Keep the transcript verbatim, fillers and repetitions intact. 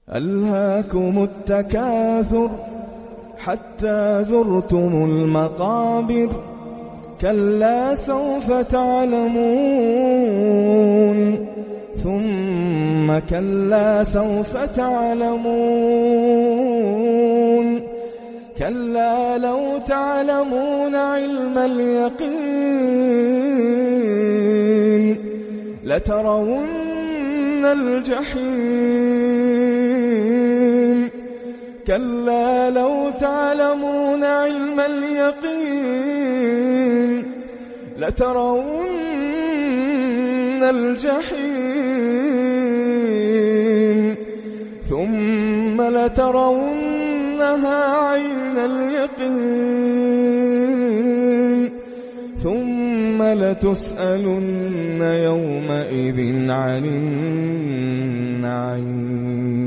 ألهاكم التكاثر حتى زرتم المقابر كلا سوف تعلمون ثم كلا سوف تعلمون كلا لو تعلمون علم اليقين لترون الجحيم كلا لو تعلمون علم اليقين لترون الجحيم ثم لترونها عين اليقين ثم لتسألن يومئذ عن النعيم.